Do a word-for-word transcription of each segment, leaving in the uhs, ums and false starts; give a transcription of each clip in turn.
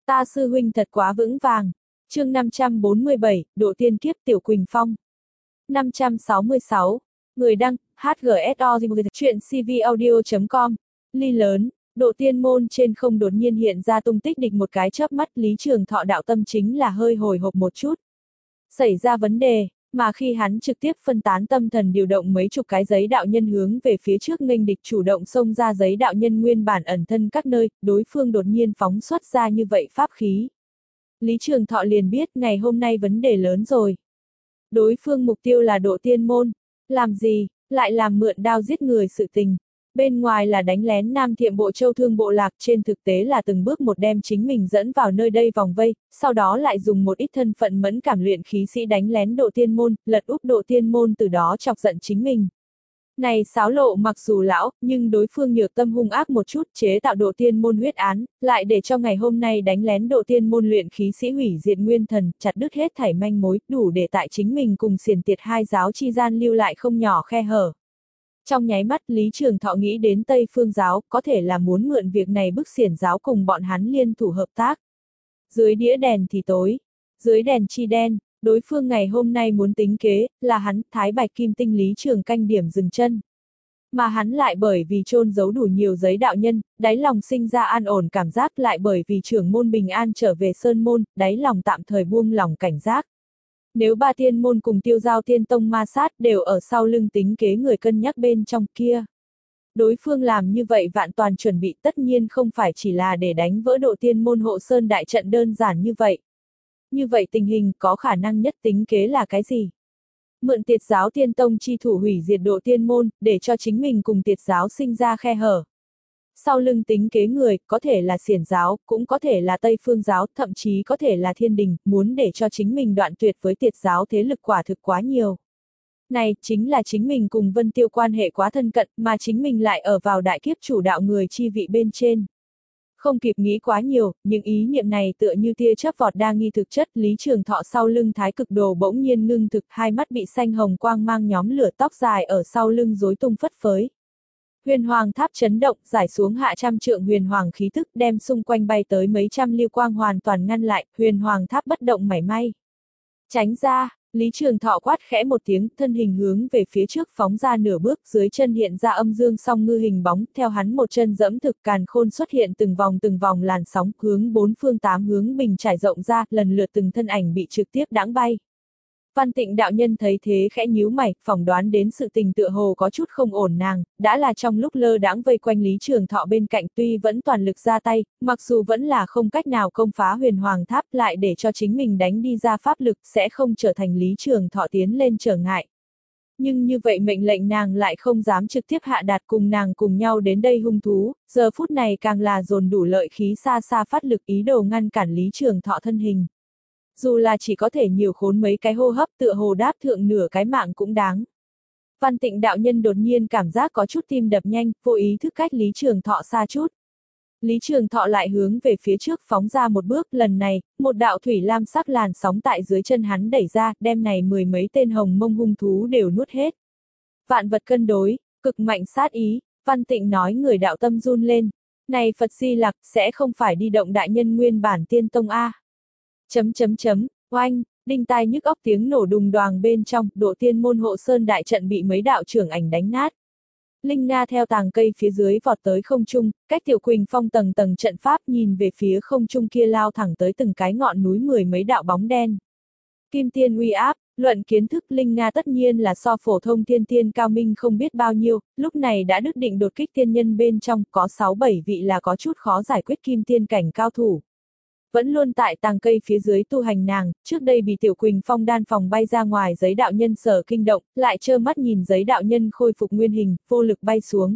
Ta sư huynh thật quá vững vàng. Chương năm trăm bốn mươi bảy, Độ Tiên Kiếp Tiểu Quỳnh Phong. năm trăm sáu mươi sáu. Người đăng, hát giê ét o chuyện cvaudio chấm com. Ly lớn, Độ Tiên Môn trên không đột nhiên hiện ra tung tích địch một cái chớp mắt, Lý Trường Thọ đạo tâm chính là hơi hồi hộp một chút. Xảy ra vấn đề, mà khi hắn trực tiếp phân tán tâm thần điều động mấy chục cái giấy đạo nhân hướng về phía trước nghênh địch, chủ động xông ra giấy đạo nhân nguyên bản ẩn thân các nơi, đối phương đột nhiên phóng xuất ra như vậy pháp khí. Lý Trường Thọ liền biết ngày hôm nay vấn đề lớn rồi. Đối phương mục tiêu là Độ Tiên Môn, làm gì, lại làm mượn đao giết người sự tình. Bên ngoài là đánh lén Nam Thiệm Bộ Châu Thương Bộ Lạc, trên thực tế là từng bước một đem chính mình dẫn vào nơi đây vòng vây, sau đó lại dùng một ít thân phận mẫn cảm luyện khí sĩ đánh lén Độ Tiên Môn, lật úp Độ Tiên Môn, từ đó chọc giận chính mình. Này xáo lộ mặc dù lão, nhưng đối phương nhược tâm hung ác một chút, chế tạo Độ Tiên Môn huyết án, lại để cho ngày hôm nay đánh lén Độ Tiên Môn luyện khí sĩ hủy diệt nguyên thần, chặt đứt hết thảy manh mối, đủ để tại chính mình cùng xiển tiệt hai giáo chi gian lưu lại không nhỏ khe hở. Trong nháy mắt, Lý Trường Thọ nghĩ đến Tây Phương giáo, có thể là muốn mượn việc này bức xiển giáo cùng bọn hắn liên thủ hợp tác. Dưới đĩa đèn thì tối, dưới đèn chi đen, đối phương ngày hôm nay muốn tính kế, là hắn, Thái Bạch Kim Tinh Lý Trường Canh điểm dừng chân. Mà hắn lại bởi vì chôn giấu đủ nhiều giấy đạo nhân, đáy lòng sinh ra an ổn cảm giác, lại bởi vì trưởng môn bình an trở về sơn môn, đáy lòng tạm thời buông lòng cảnh giác. Nếu ba tiên môn cùng Tiêu Giao Tiên Tông ma sát đều ở sau lưng tính kế người cân nhắc bên trong kia. Đối phương làm như vậy vạn toàn chuẩn bị, tất nhiên không phải chỉ là để đánh vỡ Độ Tiên Môn hộ sơn đại trận đơn giản như vậy. Như vậy tình hình có khả năng nhất tính kế là cái gì? Mượn Tiệt giáo Tiên Tông chi thủ hủy diệt Độ Tiên Môn, để cho chính mình cùng Tiệt giáo sinh ra khe hở. Sau lưng tính kế người, có thể là xiển giáo, cũng có thể là Tây Phương giáo, thậm chí có thể là Thiên Đình, muốn để cho chính mình đoạn tuyệt với Tiệt giáo thế lực quả thực quá nhiều. Này, chính là chính mình cùng Vân Tiêu quan hệ quá thân cận, mà chính mình lại ở vào đại kiếp chủ đạo người chi vị bên trên. Không kịp nghĩ quá nhiều, những ý niệm này tựa như tia chớp vọt đa nghi thực chất. Lý Trường Thọ sau lưng Thái Cực Đồ bỗng nhiên ngưng thực, hai mắt bị xanh hồng quang mang nhóm lửa, tóc dài ở sau lưng rối tung phất phới. Huyền Hoàng Tháp chấn động, giải xuống hạ trăm trượng huyền hoàng khí tức, đem xung quanh bay tới mấy trăm lưu quang hoàn toàn ngăn lại, Huyền Hoàng Tháp bất động mảy may. Tránh ra, Lý Trường Thọ quát khẽ một tiếng, thân hình hướng về phía trước phóng ra nửa bước, dưới chân hiện ra âm dương song ngư hình bóng, theo hắn một chân dẫm thực, càn khôn xuất hiện từng vòng từng vòng làn sóng, hướng bốn phương tám hướng bình trải rộng ra, lần lượt từng thân ảnh bị trực tiếp đãng bay. Văn Tịnh đạo nhân thấy thế khẽ nhíu mày, phỏng đoán đến sự tình tựa hồ có chút không ổn, nàng đã là trong lúc lơ đãng vây quanh Lý Trường Thọ bên cạnh, tuy vẫn toàn lực ra tay, mặc dù vẫn là không cách nào công phá Huyền Hoàng Tháp, lại để cho chính mình đánh đi ra pháp lực, sẽ không trở thành Lý Trường Thọ tiến lên trở ngại. Nhưng như vậy mệnh lệnh nàng lại không dám trực tiếp hạ đạt, cùng nàng cùng nhau đến đây hung thú, giờ phút này càng là dồn đủ lợi khí xa xa phát lực, ý đồ ngăn cản Lý Trường Thọ thân hình. Dù là chỉ có thể nhiều khốn mấy cái hô hấp, tựa hồ đáp thượng nửa cái mạng cũng đáng. Văn Tịnh đạo nhân đột nhiên cảm giác có chút tim đập nhanh, vô ý thức cách Lý Trường Thọ xa chút. Lý Trường Thọ lại hướng về phía trước phóng ra một bước, lần này, một đạo thủy lam sắc làn sóng tại dưới chân hắn đẩy ra, đem này mười mấy tên hồng mông hung thú đều nuốt hết. Vạn vật cân đối, cực mạnh sát ý, Văn Tịnh nói người đạo tâm run lên. Này Phật Di Lặc, sẽ không phải đi động đại nhân nguyên bản tiên tông A. Chấm chấm chấm, oanh, đinh tai nhức óc tiếng nổ đùng đoàng bên trong, Độ Tiên Môn hộ sơn đại trận bị mấy đạo trưởng ảnh đánh nát. Linh Nga theo tàng cây phía dưới vọt tới không trung, cách Tiểu Quỳnh Phong tầng tầng trận pháp, nhìn về phía không trung kia lao thẳng tới từng cái ngọn núi mười mấy đạo bóng đen. Kim Tiên uy áp, luận kiến thức Linh Nga tất nhiên là so phổ thông thiên tiên cao minh không biết bao nhiêu, lúc này đã đức định đột kích tiên nhân bên trong, có sáu bảy vị là có chút khó giải quyết kim tiên cảnh cao thủ. Vẫn luôn tại tàng cây phía dưới tu hành nàng, trước đây bị Tiểu Quỳnh Phong đan phòng bay ra ngoài giấy đạo nhân sở kinh động, lại trơ mắt nhìn giấy đạo nhân khôi phục nguyên hình, vô lực bay xuống.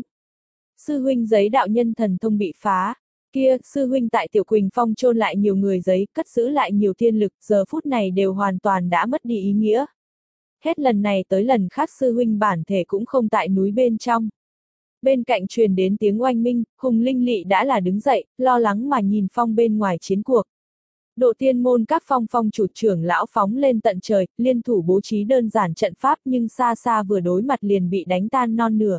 Sư huynh giấy đạo nhân thần thông bị phá, kia, sư huynh tại Tiểu Quỳnh Phong chôn lại nhiều người giấy, cất giữ lại nhiều thiên lực, giờ phút này đều hoàn toàn đã mất đi ý nghĩa. Hết lần này tới lần khác sư huynh bản thể cũng không tại núi bên trong. Bên cạnh truyền đến tiếng oanh minh, Hùng Linh Lị đã là đứng dậy, lo lắng mà nhìn phong bên ngoài chiến cuộc. Độ Tiên Môn các phong phong chủ trưởng lão phóng lên tận trời, liên thủ bố trí đơn giản trận pháp, nhưng xa xa vừa đối mặt liền bị đánh tan non nửa.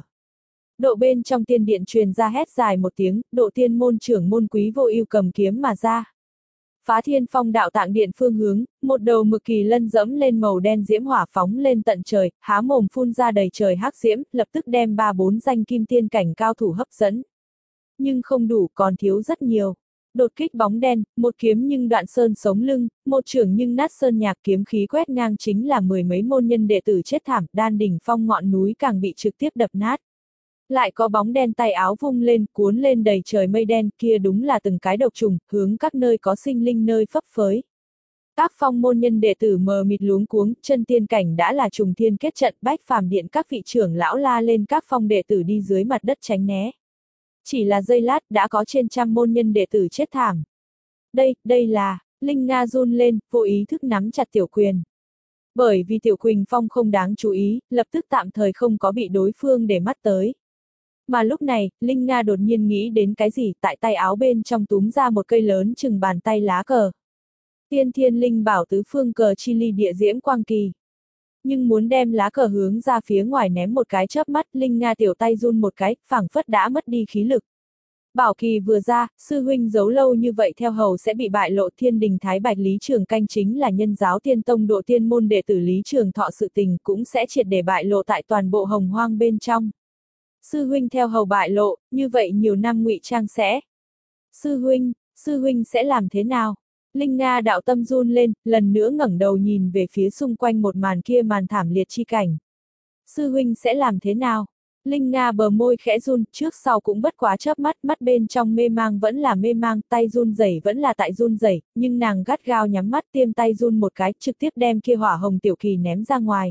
Độ bên trong tiên điện truyền ra hét dài một tiếng, Độ Tiên Môn trưởng môn Quý Vô Ưu cầm kiếm mà ra. Phá Thiên Phong đạo tạng điện phương hướng, một đầu mực kỳ lân dẫm lên màu đen diễm hỏa phóng lên tận trời, há mồm phun ra đầy trời hắc diễm, lập tức đem ba bốn danh kim tiên cảnh cao thủ hấp dẫn. Nhưng không đủ, còn thiếu rất nhiều. Đột kích bóng đen, một kiếm nhưng đoạn sơn sống lưng, một chưởng nhưng nát sơn nhạc, kiếm khí quét ngang chính là mười mấy môn nhân đệ tử chết thảm, đan đỉnh phong ngọn núi càng bị trực tiếp đập nát. Lại có bóng đen tay áo vung lên, cuốn lên đầy trời mây đen, kia đúng là từng cái độc trùng, hướng các nơi có sinh linh nơi phấp phới. Các phong môn nhân đệ tử mờ mịt luống cuống, chân tiên cảnh đã là trùng thiên kết trận, bách phàm điện các vị trưởng lão la lên các phong đệ tử đi dưới mặt đất tránh né. Chỉ là giây lát đã có trên trăm môn nhân đệ tử chết thảm. Đây, đây là, Linh Nga run lên, vô ý thức nắm chặt Tiểu Quyền. Bởi vì Tiểu Quỳnh Phong không đáng chú ý, lập tức tạm thời không có bị đối phương để mắt tới. Mà lúc này, Linh Nga đột nhiên nghĩ đến cái gì, tại tay áo bên trong túm ra một cây lớn chừng bàn tay lá cờ. Tiên Thiên Linh Bảo Tứ Phương Cờ Chi Ly Địa Diễm Quang Kỳ. Nhưng muốn đem lá cờ hướng ra phía ngoài ném một cái chớp mắt, Linh Nga tiểu tay run một cái, phảng phất đã mất đi khí lực. Bảo kỳ vừa ra, sư huynh giấu lâu như vậy theo hầu sẽ bị bại lộ. Thiên Đình Thái Bạch Lý Trường Canh chính là nhân giáo tiên tông độ tiên môn đệ tử Lý Trường Thọ, sự tình cũng sẽ triệt để bại lộ tại toàn bộ hồng hoang bên trong. Sư huynh theo hầu bại lộ, như vậy nhiều năm ngụy trang sẽ. Sư huynh, sư huynh sẽ làm thế nào? Linh Nga đạo tâm run lên, lần nữa ngẩng đầu nhìn về phía xung quanh một màn kia, màn thảm liệt chi cảnh. Sư huynh sẽ làm thế nào? Linh Nga bờ môi khẽ run, trước sau cũng bất quá chớp mắt, mắt bên trong mê mang vẫn là mê mang, tay run rẩy vẫn là tại run rẩy, nhưng nàng gắt gao nhắm mắt, tiêm tay run một cái, trực tiếp đem kia hỏa hồng tiểu kỳ ném ra ngoài.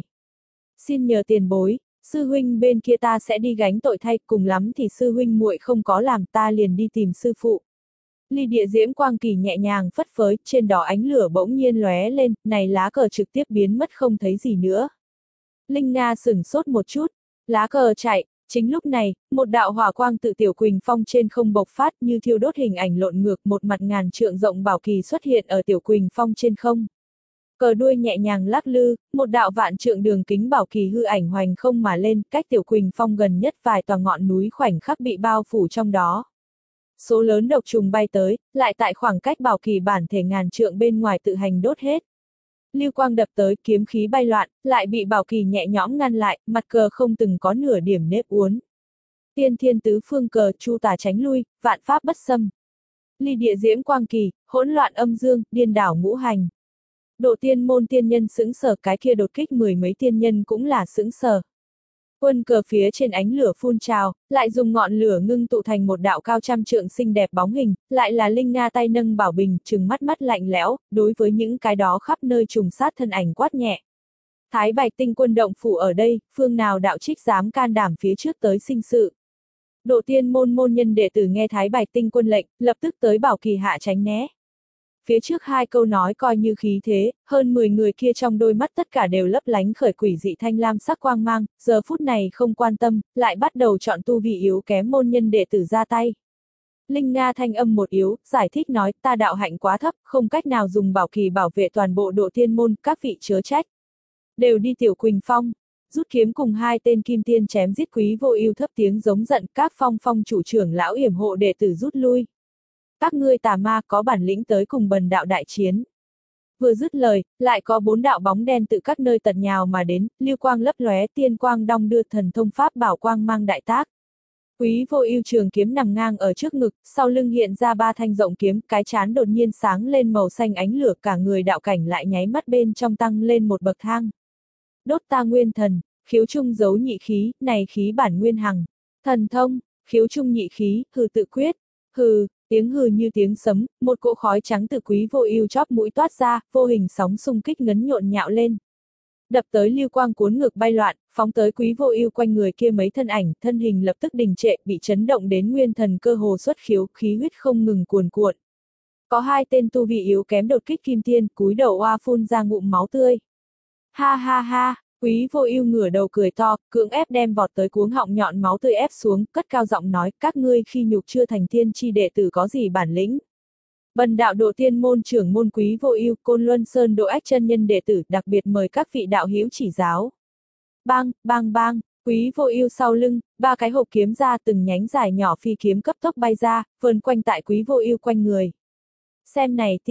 Xin nhờ tiền bối, sư huynh bên kia ta sẽ đi gánh tội thay, cùng lắm thì sư huynh muội không có làm, ta liền đi tìm sư phụ. Ly Địa Diễm Quang Kỳ nhẹ nhàng phất phới, trên đó ánh lửa bỗng nhiên lóe lên, này lá cờ trực tiếp biến mất không thấy gì nữa. Linh Nga sửng sốt một chút, lá cờ chạy, chính lúc này, một đạo hỏa quang tự Tiểu Quỳnh Phong trên không bộc phát như thiêu đốt, hình ảnh lộn ngược, một mặt ngàn trượng rộng bảo kỳ xuất hiện ở Tiểu Quỳnh Phong trên không. Cờ đuôi nhẹ nhàng lắc lư, một đạo vạn trượng đường kính bảo kỳ hư ảnh hoành không mà lên, cách Tiểu Quỳnh Phong gần nhất vài tòa ngọn núi khoảnh khắc bị bao phủ trong đó. Số lớn độc trùng bay tới, lại tại khoảng cách bảo kỳ bản thể ngàn trượng bên ngoài tự hành đốt hết. Lưu quang đập tới, kiếm khí bay loạn, lại bị bảo kỳ nhẹ nhõm ngăn lại, mặt cờ không từng có nửa điểm nếp uốn. Tiên Thiên Tứ Phương Cờ, chu tà tránh lui, vạn pháp bất xâm. Ly Địa Diễm Quang Kỳ, hỗn loạn âm dương, điên đảo ngũ hành. Độ tiên môn tiên nhân sững sờ, cái kia đột kích mười mấy tiên nhân cũng là sững sờ. Quân cờ phía trên ánh lửa phun trào, lại dùng ngọn lửa ngưng tụ thành một đạo cao trăm trượng xinh đẹp bóng hình, lại là Linh Nga tay nâng bảo bình, trừng mắt mắt lạnh lẽo, đối với những cái đó khắp nơi trùng sát thân ảnh quát nhẹ. Thái Bạch Tinh Quân động phủ ở đây, phương nào đạo trích dám can đảm phía trước tới sinh sự. Độ tiên môn môn nhân đệ tử nghe Thái Bạch Tinh Quân lệnh, lập tức tới bảo kỳ hạ tránh né. Phía trước hai câu nói coi như khí thế, hơn mười người kia trong đôi mắt tất cả đều lấp lánh khởi quỷ dị thanh lam sắc quang mang, giờ phút này không quan tâm, lại bắt đầu chọn tu vị yếu kém môn nhân đệ tử ra tay. Linh Nga thanh âm một yếu, giải thích nói, ta đạo hạnh quá thấp, không cách nào dùng bảo kỳ bảo vệ toàn bộ độ tiên môn, các vị chớ trách. Đều đi Tiểu Quỳnh Phong, rút kiếm cùng hai tên kim tiên chém giết Quý Vô Ưu, thấp tiếng giống giận, các phong phong chủ trưởng lão yểm hộ đệ tử rút lui. Các ngươi tà ma có bản lĩnh tới cùng bần đạo đại chiến. Vừa dứt lời, lại có bốn đạo bóng đen từ các nơi tật nhào mà đến, lưu quang lấp lóe, tiên quang đong đưa, thần thông pháp bảo quang mang đại tác. Quý Vô Ưu trường kiếm nằm ngang ở trước ngực, sau lưng hiện ra ba thanh rộng kiếm, cái trán đột nhiên sáng lên màu xanh ánh lửa, cả người đạo cảnh lại nháy mắt bên trong tăng lên một bậc thang. Đốt ta nguyên thần, khiếu trung giấu nhị khí, này khí bản nguyên hằng. Thần thông, khiếu trung nhị khí, hừ tự quyết. Hừ, tiếng hừ như tiếng sấm, một cỗ khói trắng từ Quý Vô Ưu chóp mũi toát ra, vô hình sóng xung kích ngấn nhộn nhạo lên. Đập tới lưu quang cuốn ngược bay loạn, phóng tới Quý Vô Ưu quanh người kia mấy thân ảnh, thân hình lập tức đình trệ, bị chấn động đến nguyên thần cơ hồ xuất khiếu, khí huyết không ngừng cuồn cuộn. Có hai tên tu vị yếu kém đột kích kim tiên, cúi đầu oa phun ra ngụm máu tươi. Ha ha ha, Quý Vô Ưu ngửa đầu cười to, cưỡng ép đem vọt tới cuống họng nhọn máu tươi ép xuống, cất cao giọng nói, các ngươi khi nhục chưa thành tiên chi đệ tử có gì bản lĩnh? Bần đạo độ tiên môn trưởng môn Quý Vô Ưu, Côn Luân Sơn độ ách chân nhân đệ tử, đặc biệt mời các vị đạo hữu chỉ giáo. Bang, bang bang, Quý Vô Ưu sau lưng, ba cái hộp kiếm ra, từng nhánh dài nhỏ phi kiếm cấp tốc bay ra, vờn quanh tại Quý Vô Ưu quanh người. Xem này tiên,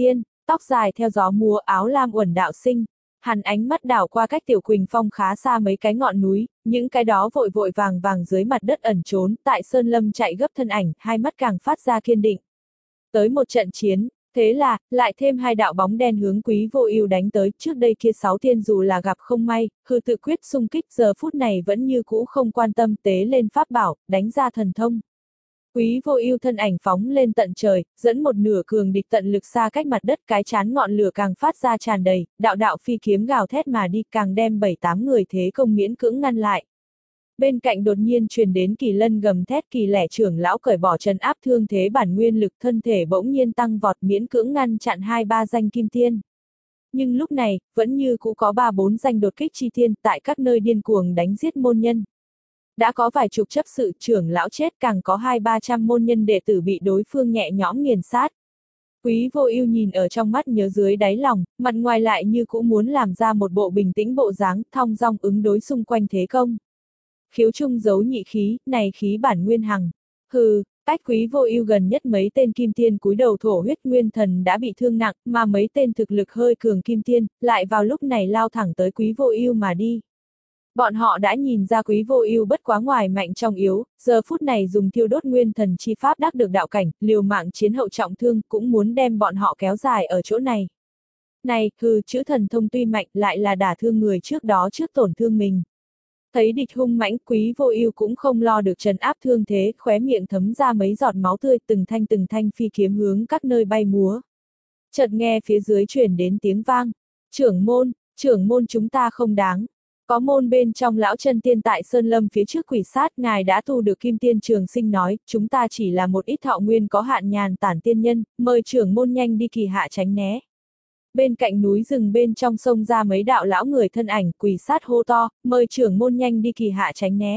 tóc dài theo gió múa, áo lam uẩn đạo sinh. Hắn ánh mắt đảo qua cách Tiểu Quỳnh Phong khá xa mấy cái ngọn núi, những cái đó vội vội vàng vàng dưới mặt đất ẩn trốn, tại sơn lâm chạy gấp thân ảnh, hai mắt càng phát ra kiên định. Tới một trận chiến, thế là, lại thêm hai đạo bóng đen hướng Quý Vô Ưu đánh tới, trước đây kia sáu tiên dù là gặp không may, hư tự quyết xung kích, giờ phút này vẫn như cũ không quan tâm, tế lên pháp bảo, đánh ra thần thông. Quý Vô Ưu thân ảnh phóng lên tận trời, dẫn một nửa cường địch tận lực xa cách mặt đất, cái chán ngọn lửa càng phát ra tràn đầy, đạo đạo phi kiếm gào thét mà đi, càng đem bảy tám người thế công miễn cưỡng ngăn lại. Bên cạnh đột nhiên truyền đến Kỳ Lân gầm thét, Kỳ Lẻ trưởng lão cởi bỏ trấn áp thương thế bản nguyên lực, thân thể bỗng nhiên tăng vọt, miễn cưỡng ngăn chặn hai ba danh kim tiên. Nhưng lúc này, vẫn như cũ có ba bốn danh đột kích chi tiên tại các nơi điên cuồng đánh giết môn nhân. Đã có vài chục chấp sự trưởng lão chết, càng có hai ba trăm môn nhân đệ tử bị đối phương nhẹ nhõm nghiền sát. Quý Vô Ưu nhìn ở trong mắt nhớ dưới đáy lòng, mặt ngoài lại như cũ muốn làm ra một bộ bình tĩnh bộ dáng, thong dong ứng đối xung quanh thế công. Khiếu trung giấu nhị khí, này khí bản nguyên hằng. Hừ, cách Quý Vô Ưu gần nhất mấy tên kim tiên cúi đầu thổ huyết, nguyên thần đã bị thương nặng, mà mấy tên thực lực hơi cường kim tiên, lại vào lúc này lao thẳng tới Quý Vô Ưu mà đi. Bọn họ đã nhìn ra Quý Vô Ưu bất quá ngoài mạnh trong yếu, giờ phút này dùng thiêu đốt nguyên thần chi pháp đắc được đạo cảnh, liều mạng chiến hậu trọng thương, cũng muốn đem bọn họ kéo dài ở chỗ này. Này, hừ, chữ thần thông tuy mạnh, lại là đả thương người trước đó trước tổn thương mình. Thấy địch hung mãnh, Quý Vô Ưu cũng không lo được trấn áp thương thế, khóe miệng thấm ra mấy giọt máu tươi, từng thanh từng thanh phi kiếm hướng các nơi bay múa. Chợt nghe phía dưới truyền đến tiếng vang, "Trưởng môn, trưởng môn chúng ta không đáng." Có môn bên trong lão chân tiên tại sơn lâm phía trước quỷ sát, ngài đã tu được kim tiên trường sinh nói, chúng ta chỉ là một ít thọ nguyên có hạn nhàn tản tiên nhân, mời trưởng môn nhanh đi kỳ hạ tránh né. Bên cạnh núi rừng bên trong sông ra mấy đạo lão người thân ảnh, quỷ sát hô to, mời trưởng môn nhanh đi kỳ hạ tránh né.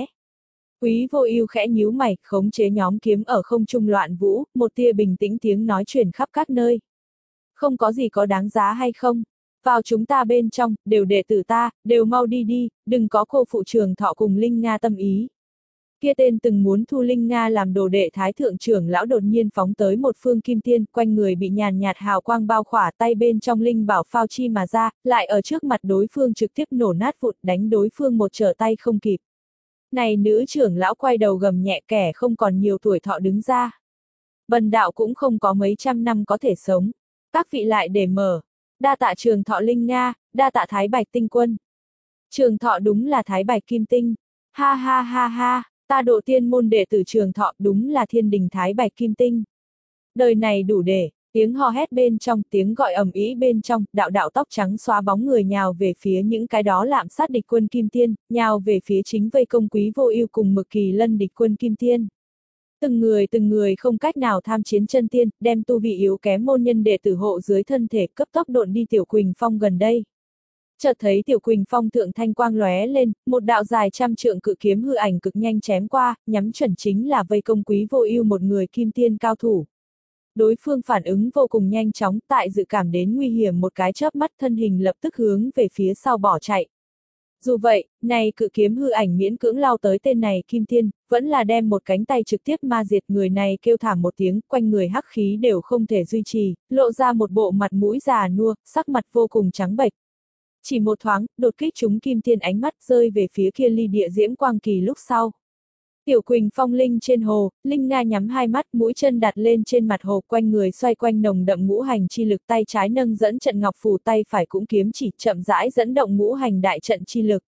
Quý Vô Ưu khẽ nhíu mày, khống chế nhóm kiếm ở không trung loạn vũ, một tia bình tĩnh tiếng nói truyền khắp các nơi. Không có gì có đáng giá hay không? Vào chúng ta bên trong, đều đệ tử ta, đều mau đi đi, đừng có cô phụ Trường Thọ cùng Linh Nga tâm ý. Kia tên từng muốn thu Linh Nga làm đồ đệ thái thượng trưởng lão đột nhiên phóng tới một phương kim tiên, quanh người bị nhàn nhạt hào quang bao khỏa, tay bên trong linh bảo phao chi mà ra, lại ở trước mặt đối phương trực tiếp nổ nát vụn, đánh đối phương một trở tay không kịp. Này nữ trưởng lão quay đầu gầm nhẹ, kẻ không còn nhiều tuổi thọ đứng ra. Bần đạo cũng không có mấy trăm năm có thể sống. Các vị lại để mở. Đa tạ Trường Thọ Linh Nga, đa tạ Thái Bạch Tinh Quân. Trường Thọ đúng là Thái Bạch Kim Tinh. Ha ha ha ha, ta độ tiên môn đệ tử Trường Thọ đúng là thiên đình Thái Bạch Kim Tinh. Đời này đủ để, tiếng hò hét bên trong, tiếng gọi ầm ĩ bên trong, đạo đạo tóc trắng xóa bóng người nhào về phía những cái đó lạm sát địch quân Kim Tiên, nhào về phía chính vây công Quý Vô Ưu cùng Mực Kỳ Lân địch quân Kim Tiên. Từng người từng người không cách nào tham chiến chân tiên, đem tu vị yếu kém môn nhân đệ tử hộ dưới thân thể, cấp tốc độn đi Tiểu Quỳnh Phong gần đây. Chợt thấy Tiểu Quỳnh Phong thượng thanh quang lóe lên, một đạo dài trăm trượng cự kiếm hư ảnh cực nhanh chém qua, nhắm chuẩn chính là vây công Quý Vô Ưu một người kim tiên cao thủ. Đối phương phản ứng vô cùng nhanh chóng, tại dự cảm đến nguy hiểm một cái chớp mắt, thân hình lập tức hướng về phía sau bỏ chạy. Dù vậy, này cự kiếm hư ảnh miễn cưỡng lao tới tên này kim tiên, vẫn là đem một cánh tay trực tiếp ma diệt, người này kêu thảm một tiếng, quanh người hắc khí đều không thể duy trì, lộ ra một bộ mặt mũi già nua, sắc mặt vô cùng trắng bệch. Chỉ một thoáng, đột kích chúng kim tiên ánh mắt rơi về phía kia ly địa diễm quang kỳ lúc sau. Tiểu Quỳnh Phong linh trên hồ, Linh Nga nhắm hai mắt, mũi chân đặt lên trên mặt hồ, quanh người xoay quanh nồng đậm ngũ hành chi lực, tay trái nâng dẫn trận ngọc phù, tay phải cũng kiếm chỉ, chậm rãi dẫn động ngũ hành đại trận chi lực.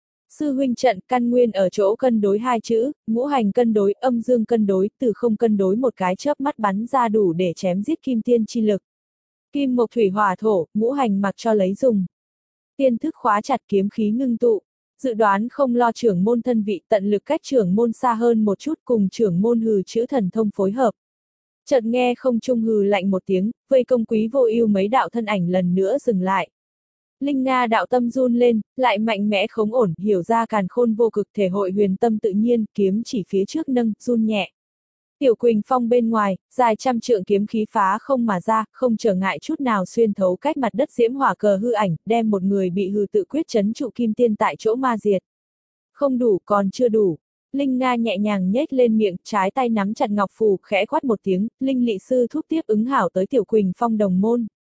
Sư huynh trận, căn nguyên ở chỗ cân đối hai chữ, ngũ hành cân đối, âm dương cân đối, từ không cân đối một cái chớp mắt bắn ra đủ để chém giết kim tiên chi lực. Kim mộc thủy hỏa thổ, ngũ hành mặc cho lấy dùng. Tiên thức khóa chặt, kiếm khí ngưng tụ. Dự đoán không lo trưởng môn thân vị, tận lực cách trưởng môn xa hơn một chút, cùng trưởng môn hừ chữ thần thông phối hợp. Chợt nghe không trung hừ lạnh một tiếng, vây công Quý Vô Ưu mấy đạo thân ảnh lần nữa dừng lại. Linh Nga đạo tâm run lên, lại mạnh mẽ khống ổn, hiểu ra càn khôn vô cực, thể hội huyền tâm tự nhiên, kiếm chỉ phía trước nâng, run nhẹ. Tiểu Quỳnh Phong bên ngoài, dài trăm trượng kiếm khí phá không mà ra, không trở ngại chút nào xuyên thấu cách mặt đất diễm hỏa cờ hư ảnh, đem một người bị hư tự quyết trấn trụ kim tiên tại chỗ ma diệt. Không đủ, còn chưa đủ. Linh Nga nhẹ nhàng nhếch lên miệng, trái tay nắm chặt ngọc phù, khẽ quát một tiếng, Linh Lị sư thúc tiếp ứng hảo tới Tiểu Quỳnh Phong đồng môn.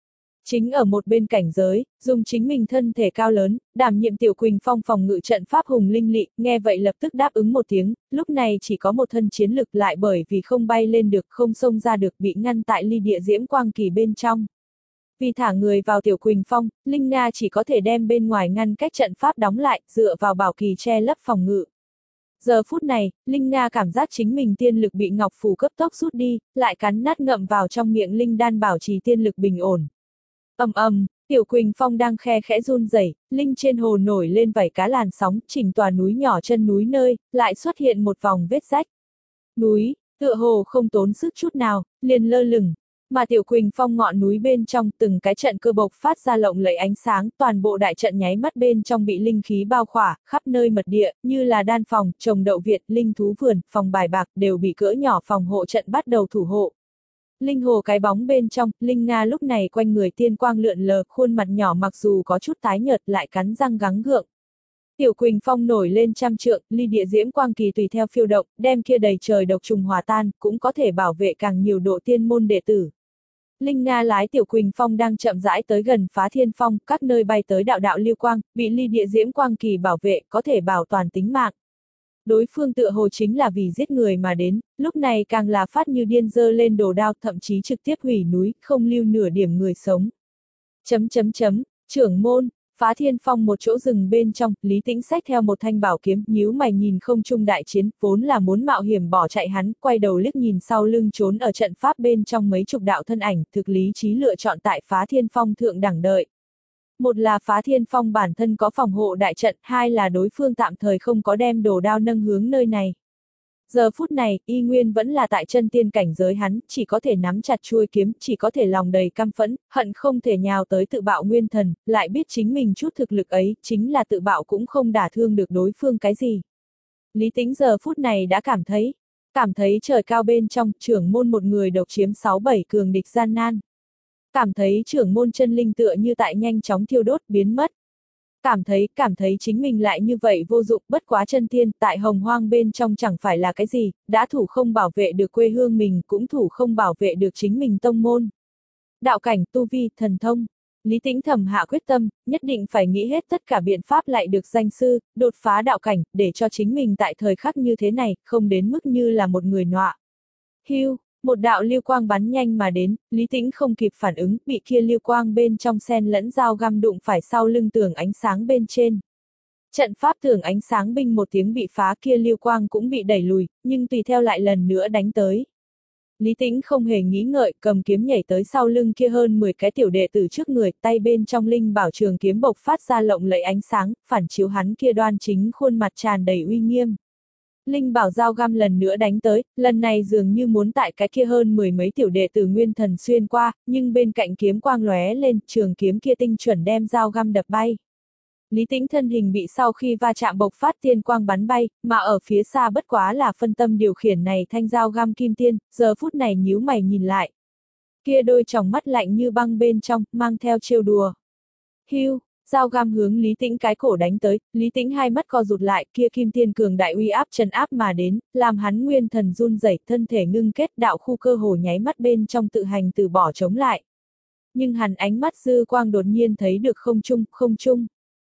Chính ở một bên cảnh giới, dùng chính mình thân thể cao lớn, đảm nhiệm Tiểu Quỳnh Phong phòng ngự trận pháp hùng linh lị, nghe vậy lập tức đáp ứng một tiếng, lúc này chỉ có một thân chiến lực lại bởi vì không bay lên được, không xông ra được bị ngăn tại ly địa diễm quang kỳ bên trong. Vì thả người vào Tiểu Quỳnh Phong, Linh Nga chỉ có thể đem bên ngoài ngăn cách trận pháp đóng lại, dựa vào bảo kỳ che lấp phòng ngự. Giờ phút này, Linh Nga cảm giác chính mình tiên lực bị ngọc phù cấp tốc rút đi, lại cắn nát ngậm vào trong miệng linh đan bảo trì tiên lực bình ổn. Ầm ầm, Tiểu Quỳnh Phong đang khe khẽ run rẩy, linh trên hồ nổi lên vảy cá làn sóng, chỉnh tòa núi nhỏ chân núi nơi, lại xuất hiện một vòng vết rách. Núi, tựa hồ không tốn sức chút nào, liền lơ lửng, mà Tiểu Quỳnh Phong ngọn núi bên trong từng cái trận cơ bộc phát ra lộng lẫy ánh sáng, toàn bộ đại trận nháy mắt bên trong bị linh khí bao khỏa, khắp nơi mật địa, như là đan phòng, trồng đậu Việt, linh thú vườn, phòng bài bạc đều bị cỡ nhỏ phòng hộ trận bắt đầu thủ hộ. Linh hồ cái bóng bên trong, Linh Nga lúc này quanh người tiên quang lượn lờ, khuôn mặt nhỏ mặc dù có chút tái nhợt lại cắn răng gắng gượng. Tiểu Quỳnh Phong nổi lên trăm trượng, ly địa diễm quang kỳ tùy theo phiêu động, đem kia đầy trời độc trùng hòa tan, cũng có thể bảo vệ càng nhiều độ tiên môn đệ tử. Linh Nga lái Tiểu Quỳnh Phong đang chậm rãi tới gần Phá Thiên Phong, các nơi bay tới đạo đạo lưu quang, bị ly địa diễm quang kỳ bảo vệ, có thể bảo toàn tính mạng. Đối phương tựa hồ chính là vì giết người mà đến, lúc này càng là phát như điên dơ lên đồ đao, thậm chí trực tiếp hủy núi, không lưu nửa điểm người sống. Chấm chấm chấm, trưởng môn, Phá Thiên Phong một chỗ rừng bên trong, Lý Tĩnh xách theo một thanh bảo kiếm, nhíu mày nhìn không trung đại chiến, vốn là muốn mạo hiểm bỏ chạy hắn, quay đầu liếc nhìn sau lưng trốn ở trận pháp bên trong mấy chục đạo thân ảnh, thực lý trí lựa chọn tại Phá Thiên Phong thượng đẳng đợi. Một là Phá Thiên Phong bản thân có phòng hộ đại trận, hai là đối phương tạm thời không có đem đồ đao nâng hướng nơi này. Giờ phút này, y nguyên vẫn là tại chân tiên cảnh giới hắn, chỉ có thể nắm chặt chuôi kiếm, chỉ có thể lòng đầy căm phẫn, hận không thể nhào tới tự bạo nguyên thần, lại biết chính mình chút thực lực ấy, chính là tự bạo cũng không đả thương được đối phương cái gì. Lý Tĩnh giờ phút này đã cảm thấy, cảm thấy trời cao bên trong, trưởng môn một người độc chiếm sáu bảy cường địch gian nan. Cảm thấy trưởng môn chân linh tựa như tại nhanh chóng thiêu đốt biến mất. Cảm thấy, cảm thấy chính mình lại như vậy vô dụng, bất quá chân tiên, tại hồng hoang bên trong chẳng phải là cái gì, đã thủ không bảo vệ được quê hương mình, cũng thủ không bảo vệ được chính mình tông môn. Đạo cảnh, tu vi, thần thông. Lý Tĩnh thầm hạ quyết tâm, nhất định phải nghĩ hết tất cả biện pháp lại được danh sư, đột phá đạo cảnh, để cho chính mình tại thời khắc như thế này, không đến mức như là một người nọa. Hưu. Một đạo lưu quang bắn nhanh mà đến, Lý Tĩnh không kịp phản ứng, bị kia lưu quang bên trong xen lẫn dao găm đụng phải sau lưng tường ánh sáng bên trên. Trận pháp tường ánh sáng binh một tiếng bị phá, kia lưu quang cũng bị đẩy lùi, nhưng tùy theo lại lần nữa đánh tới. Lý Tĩnh không hề nghĩ ngợi, cầm kiếm nhảy tới sau lưng kia hơn mười cái tiểu đệ tử trước người, tay bên trong linh bảo trường kiếm bộc phát ra lộng lẫy ánh sáng, phản chiếu hắn kia đoan chính khuôn mặt tràn đầy uy nghiêm. Linh bảo dao găm lần nữa đánh tới, lần này dường như muốn tại cái kia hơn mười mấy tiểu đệ tử nguyên thần xuyên qua, nhưng bên cạnh kiếm quang lóe lên, trường kiếm kia tinh chuẩn đem dao găm đập bay. Lý Tĩnh thân hình bị sau khi va chạm bộc phát tiên quang bắn bay, mà ở phía xa bất quá là phân tâm điều khiển này thanh dao găm kim tiên, giờ phút này nhíu mày nhìn lại. Kia đôi tròng mắt lạnh như băng bên trong, mang theo trêu đùa. Hưu. Dao găm hướng Lý Tĩnh cái cổ đánh tới, Lý Tĩnh hai mắt co rụt lại, kia kim tiên cường đại uy áp trấn áp mà đến, làm hắn nguyên thần run rẩy, thân thể ngưng kết, đạo khu cơ hồ nháy mắt bên trong tự hành từ bỏ chống lại. Nhưng hắn ánh mắt dư quang đột nhiên thấy được không trung, không trung.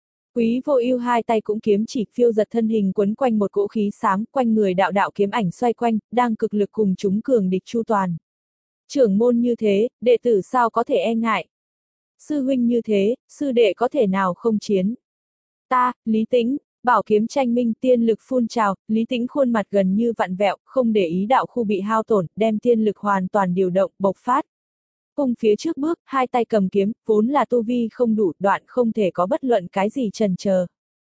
Quý Vô Ưu hai tay cũng kiếm chỉ phiêu giật thân hình quấn quanh một cỗ khí xám, quanh người đạo đạo kiếm ảnh xoay quanh, đang cực lực cùng chúng cường địch chu toàn. Trưởng môn như thế, đệ tử sao có thể e ngại? Sư huynh như thế, sư đệ có thể nào không chiến? Ta, Lý Tĩnh, bảo kiếm tranh minh, tiên lực phun trào, Lý Tĩnh khuôn mặt gần như vặn vẹo, không để ý đạo khu bị hao tổn, đem tiên lực hoàn toàn điều động, bộc phát. Cùng phía trước bước, hai tay cầm kiếm, vốn là tu vi không đủ, đoạn không thể có bất luận cái gì chần chờ.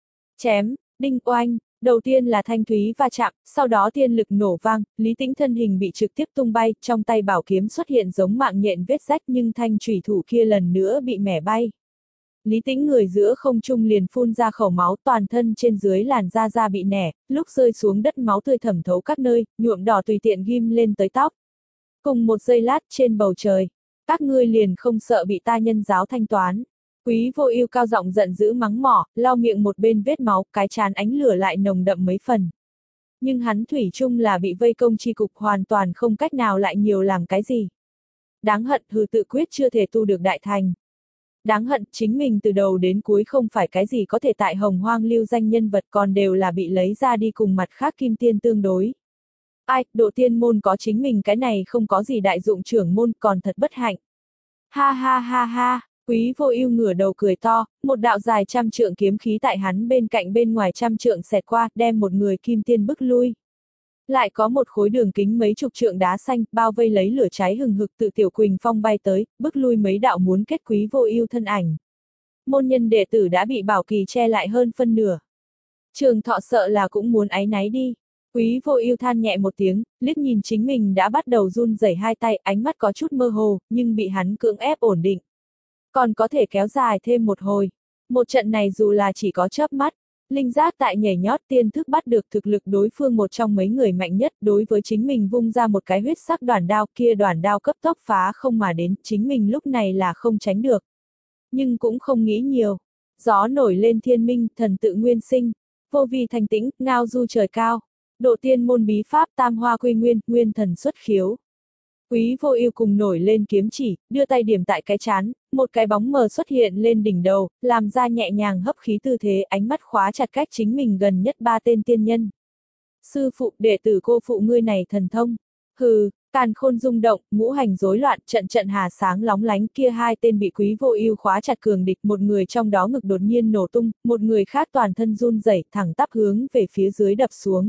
Chém, đinh oanh. Đầu tiên là thanh thúy va chạm, sau đó tiên lực nổ vang, Lý Tĩnh thân hình bị trực tiếp tung bay, trong tay bảo kiếm xuất hiện giống mạng nhện vết rách nhưng thanh chủy thủ kia lần nữa bị mẻ bay. Lý Tĩnh người giữa không trung liền phun ra khẩu máu, toàn thân trên dưới làn da da bị nẻ, lúc rơi xuống đất máu tươi thẩm thấu các nơi, nhuộm đỏ tùy tiện ghim lên tới tóc. Cùng một giây lát trên bầu trời, các ngươi liền không sợ bị ta nhân giáo thanh toán. Quý Vô Ưu cao giọng giận dữ mắng mỏ, lau miệng một bên vết máu, cái trán ánh lửa lại nồng đậm mấy phần. Nhưng hắn thủy chung là bị vây công chi cục, hoàn toàn không cách nào lại nhiều làm cái gì. Đáng hận, hừ, tự quyết chưa thể tu được đại thành. Đáng hận, chính mình từ đầu đến cuối không phải cái gì có thể tại hồng hoang lưu danh nhân vật, còn đều là bị lấy ra đi cùng mặt khác kim tiên tương đối. Ai, độ tiên môn có chính mình cái này không có gì đại dụng trưởng môn, còn thật bất hạnh. Ha ha ha ha, Quý Vô Ưu ngửa đầu cười to, một đạo dài trăm trượng kiếm khí tại hắn bên cạnh bên ngoài trăm trượng xẹt qua, đem một người kim tiên bức lui. Lại có một khối đường kính mấy chục trượng đá xanh, bao vây lấy lửa cháy hừng hực tự Tiểu Quỳnh Phong bay tới, bức lui mấy đạo muốn kết Quý Vô Ưu thân ảnh. Môn nhân đệ tử đã bị bảo kỳ che lại hơn phân nửa. Trường Thọ sợ là cũng muốn áy náy đi. Quý Vô Ưu than nhẹ một tiếng, liếc nhìn chính mình đã bắt đầu run rẩy hai tay, ánh mắt có chút mơ hồ, nhưng bị hắn cưỡng ép ổn định. Còn có thể kéo dài thêm một hồi. Một trận này dù là chỉ có chớp mắt, linh giác tại nhảy nhót tiên thức bắt được thực lực đối phương một trong mấy người mạnh nhất, đối với chính mình vung ra một cái huyết sắc đoản đao, kia đoản đao cấp tốc phá không mà đến, chính mình lúc này là không tránh được. Nhưng cũng không nghĩ nhiều. Gió nổi lên thiên minh, thần tự nguyên sinh, vô vi thành tĩnh, ngao du trời cao. Độ tiên môn bí pháp tam hoa quy nguyên, nguyên thần xuất khiếu. Quý Vô Ưu cùng nổi lên kiếm chỉ, đưa tay điểm tại cái trán, một cái bóng mờ xuất hiện lên đỉnh đầu, làm ra nhẹ nhàng hấp khí tư thế, ánh mắt khóa chặt cách chính mình gần nhất ba tên tiên nhân. Sư phụ, đệ tử cô phụ ngươi này thần thông. Hừ, càn khôn rung động, ngũ hành rối loạn, trận trận hà sáng lóng lánh, kia hai tên bị Quý Vô Ưu khóa chặt cường địch, một người trong đó ngực đột nhiên nổ tung, một người khác toàn thân run rẩy, thẳng tắp hướng về phía dưới đập xuống.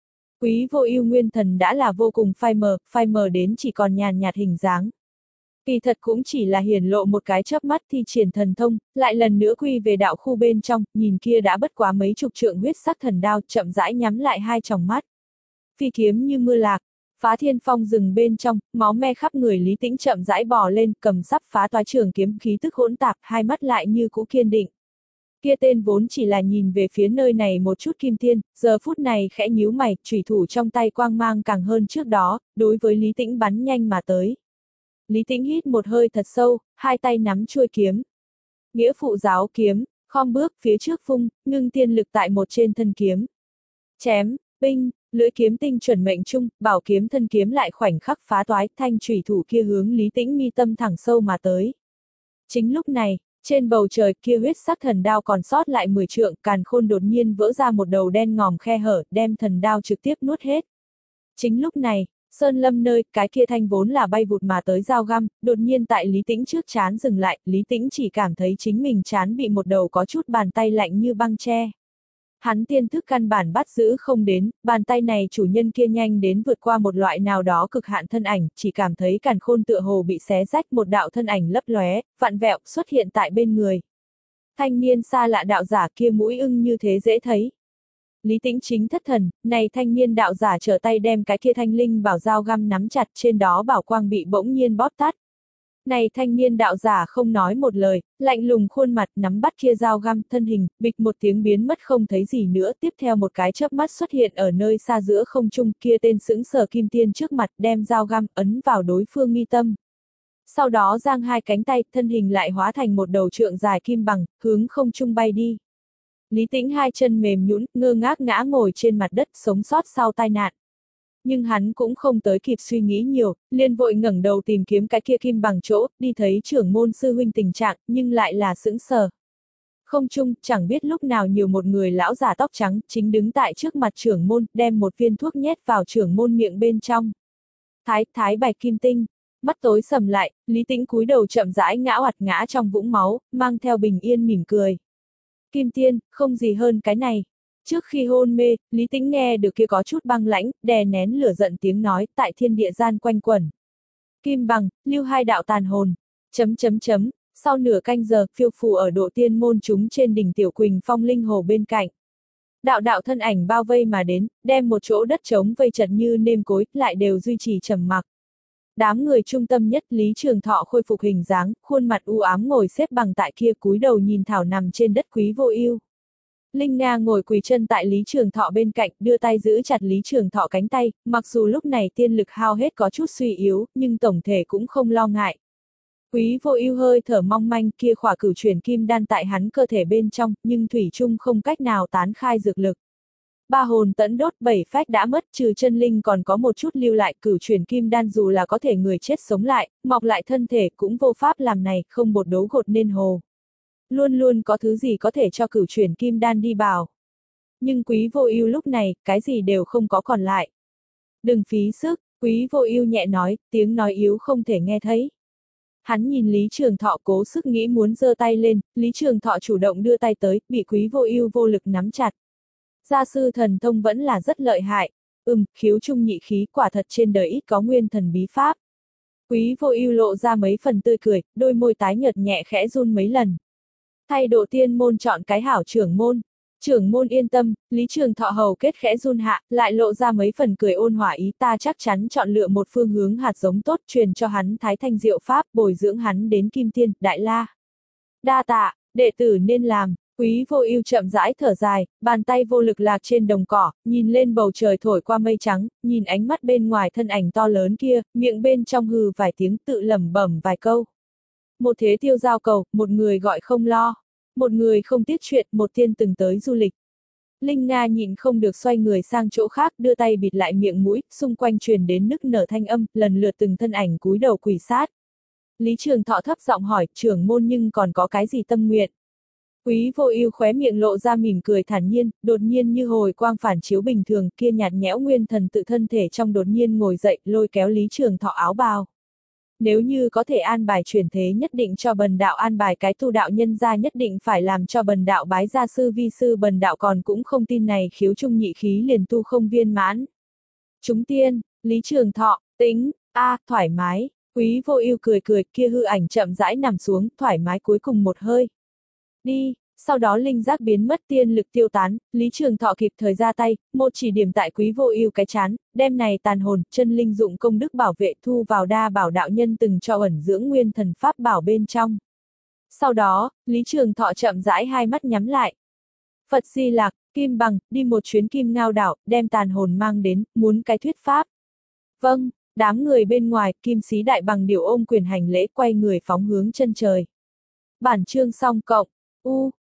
Quý Vô Ưu nguyên thần đã là vô cùng phai mờ, phai mờ đến chỉ còn nhàn nhạt hình dáng. Kỳ thật cũng chỉ là hiển lộ một cái chớp mắt thi triển thần thông, lại lần nữa quy về đạo khu bên trong, nhìn kia đã bất quá mấy chục trượng huyết sắc thần đao, chậm rãi nhắm lại hai tròng mắt. Phi kiếm như mưa lạc, phá thiên phong rừng bên trong, máu me khắp người Lý Tĩnh chậm rãi bò lên, cầm sắp phá toái trường kiếm khí tức hỗn tạp, hai mắt lại như cũ kiên định. Kia tên vốn chỉ là nhìn về phía nơi này một chút kim tiên, giờ phút này khẽ nhíu mày, chủy thủ trong tay quang mang càng hơn trước đó, đối với Lý Tĩnh bắn nhanh mà tới. Lý Tĩnh hít một hơi thật sâu, hai tay nắm chuôi kiếm. Nghĩa phụ giáo kiếm, khom bước phía trước phung, ngưng tiên lực tại một trên thân kiếm. Chém, binh, lưỡi kiếm tinh chuẩn mệnh trung, bảo kiếm thân kiếm lại khoảnh khắc phá toái, thanh chủy thủ kia hướng Lý Tĩnh mi tâm thẳng sâu mà tới. Chính lúc này, trên bầu trời kia huyết sắc thần đao còn sót lại mười trượng, càn khôn đột nhiên vỡ ra một đầu đen ngòm khe hở, đem thần đao trực tiếp nuốt hết. Chính lúc này, sơn lâm nơi, cái kia thanh vốn là bay vụt mà tới dao găm, đột nhiên tại Lý Tĩnh trước trán dừng lại, Lý Tĩnh chỉ cảm thấy chính mình trán bị một đầu có chút bàn tay lạnh như băng che. Hắn tiên thức căn bản bắt giữ không đến, bàn tay này chủ nhân kia nhanh đến vượt qua một loại nào đó cực hạn thân ảnh, chỉ cảm thấy càn khôn tựa hồ bị xé rách, một đạo thân ảnh lấp lóe, vặn vẹo xuất hiện tại bên người. Thanh niên xa lạ đạo giả kia mũi ưng như thế dễ thấy. Lý Tĩnh chính thất thần, này thanh niên đạo giả trở tay đem cái kia thanh linh bảo dao găm nắm chặt, trên đó bảo quang bị bỗng nhiên bóp tắt. Này thanh niên đạo giả không nói một lời, lạnh lùng khuôn mặt nắm bắt kia dao găm, thân hình, bịch một tiếng biến mất không thấy gì nữa, tiếp theo một cái chớp mắt xuất hiện ở nơi xa giữa không trung, kia tên sững sờ kim tiên trước mặt đem dao găm ấn vào đối phương mi tâm. Sau đó giang hai cánh tay, thân hình lại hóa thành một đầu trượng dài kim bằng, hướng không trung bay đi. Lý Tĩnh hai chân mềm nhũn, ngơ ngác ngã ngồi trên mặt đất, sống sót sau tai nạn. Nhưng hắn cũng không tới kịp suy nghĩ nhiều, liền vội ngẩng đầu tìm kiếm cái kia kim bằng chỗ, đi thấy trưởng môn sư huynh tình trạng, nhưng lại là sững sờ. Không chung, chẳng biết lúc nào nhiều một người lão già tóc trắng, chính đứng tại trước mặt trưởng môn, đem một viên thuốc nhét vào trưởng môn miệng bên trong. Thái, thái bạch kim tinh, mắt tối sầm lại, Lý Tĩnh cúi đầu chậm rãi ngã oặt ngã trong vũng máu, mang theo bình yên mỉm cười. Kim tiên, không gì hơn cái này. Trước khi hôn mê, Lý Tĩnh nghe được kia có chút băng lãnh, đè nén lửa giận tiếng nói, tại thiên địa gian quanh quẩn. Kim bằng, lưu hai đạo tàn hồn. Chấm chấm chấm, sau nửa canh giờ, phiêu phù ở độ tiên môn chúng trên đỉnh Tiểu Quỳnh Phong linh hồ bên cạnh. Đạo đạo thân ảnh bao vây mà đến, đem một chỗ đất trống vây chật như nêm cối, lại đều duy trì trầm mặc. Đám người trung tâm nhất Lý Trường Thọ khôi phục hình dáng, khuôn mặt u ám ngồi xếp bằng tại kia, cúi đầu nhìn thảo nằm trên đất Quý Vô Ưu. Linh Nga ngồi quỳ chân tại Lý Trường Thọ bên cạnh, đưa tay giữ chặt Lý Trường Thọ cánh tay, mặc dù lúc này tiên lực hao hết có chút suy yếu, nhưng tổng thể cũng không lo ngại. Quý Vô Ưu hơi thở mong manh, kia khỏa cửu chuyển kim đan tại hắn cơ thể bên trong, nhưng thủy chung không cách nào tán khai dược lực. Ba hồn tẫn đốt, bảy phách đã mất, trừ chân linh còn có một chút lưu lại, cửu chuyển kim đan dù là có thể người chết sống lại, mọc lại thân thể cũng vô pháp làm này, không bột đấu gột nên hồ. Luôn luôn có thứ gì có thể cho cửu chuyển kim đan đi vào. Nhưng Quý Vô Ưu lúc này, cái gì đều không có còn lại. Đừng phí sức, Quý Vô Ưu nhẹ nói, tiếng nói yếu không thể nghe thấy. Hắn nhìn Lý Trường Thọ cố sức nghĩ muốn giơ tay lên, Lý Trường Thọ chủ động đưa tay tới, bị Quý Vô Ưu vô lực nắm chặt. Gia sư thần thông vẫn là rất lợi hại. Ừm, khiếu trung nhị khí quả thật trên đời ít có nguyên thần bí pháp. Quý Vô Ưu lộ ra mấy phần tươi cười, đôi môi tái nhợt nhẹ khẽ run mấy lần. Thay độ tiên môn chọn cái hảo trưởng môn. Trưởng môn yên tâm, Lý Trường Thọ hầu kết khẽ run hạ, lại lộ ra mấy phần cười ôn hòa ý, ta chắc chắn chọn lựa một phương hướng hạt giống tốt, truyền cho hắn Thái Thanh Diệu Pháp, bồi dưỡng hắn đến Kim Tiên, Đại La. Đa tạ, đệ tử nên làm. Quý Vô Ưu chậm rãi thở dài, bàn tay vô lực lạc trên đồng cỏ, nhìn lên bầu trời thổi qua mây trắng, nhìn ánh mắt bên ngoài thân ảnh to lớn kia, miệng bên trong hừ vài tiếng tự lẩm bẩm vài câu. Một thế tiêu giao cầu, một người gọi không lo. Một người không tiếc chuyện, một tiên từng tới du lịch. Linh Nga nhịn không được xoay người sang chỗ khác, đưa tay bịt lại miệng mũi, xung quanh truyền đến nức nở thanh âm, lần lượt từng thân ảnh cúi đầu quỳ sát. Lý Trường Thọ thấp giọng hỏi, trưởng môn nhưng còn có cái gì tâm nguyện? Quý Vô Ưu khóe miệng lộ ra mỉm cười thản nhiên, đột nhiên như hồi quang phản chiếu bình thường, kia nhạt nhẽo nguyên thần tự thân thể trong đột nhiên ngồi dậy, lôi kéo Lý Trường Thọ áo bào. Nếu như có thể an bài chuyển thế nhất định cho bần đạo an bài cái tu đạo nhân gia nhất định phải làm cho bần đạo bái gia sư vi sư, bần đạo còn cũng không tin này khiếu trung nhị khí liền tu không viên mãn. Chúng tiên, Lý Trường Thọ, tính, a à, thoải mái, Quý Vô Ưu cười cười, kia hư ảnh chậm rãi nằm xuống, thoải mái cuối cùng một hơi. Đi, sau đó linh giác biến mất, tiên lực tiêu tán, Lý Trường Thọ kịp thời ra tay, một chỉ điểm tại Quý Vô Ưu cái trán, đem này tàn hồn, chân linh dụng công đức bảo vệ thu vào đa bảo đạo nhân từng cho ẩn dưỡng nguyên thần pháp bảo bên trong. Sau đó, Lý Trường Thọ chậm rãi hai mắt nhắm lại. Phật Di Lạc, Kim Bằng, đi một chuyến Kim Ngao đảo, đem tàn hồn mang đến, muốn cái thuyết pháp. Vâng, đám người bên ngoài, Kim Sĩ Đại Bằng điều ôm quyền hành lễ, quay người phóng hướng chân trời. Bản chương xong cộng. U